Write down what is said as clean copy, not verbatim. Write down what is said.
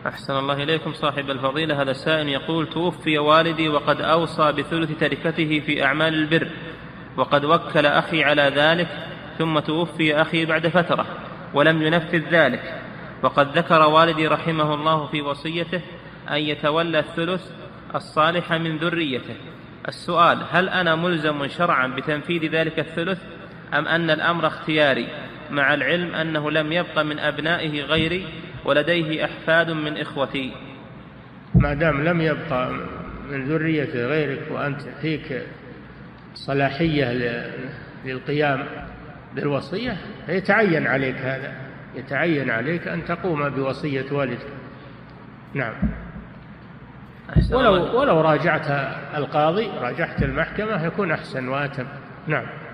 أحسن الله إليكم صاحب الفضيلة. هذا سائل يقول: توفي والدي وقد أوصى بثلث تركته في أعمال البر، وقد وكل أخي على ذلك، ثم توفي أخي بعد فترة ولم ينفذ ذلك، وقد ذكر والدي رحمه الله في وصيته أن يتولى الثلث الصالح من ذريته. السؤال: هل أنا ملزم شرعا بتنفيذ ذلك الثلث، أم أن الأمر اختياري، مع العلم أنه لم يبق من أبنائه غيري ولديه أحفاد من إخوتي؟ ما دام لم يبقى من ذرية غيرك وأنت فيك صلاحية للقيام بالوصية، يتعين عليك هذا، يتعين عليك أن تقوم بوصية والدك. نعم. ولو راجعت القاضي، راجعت المحكمة، يكون أحسن وأتم. نعم.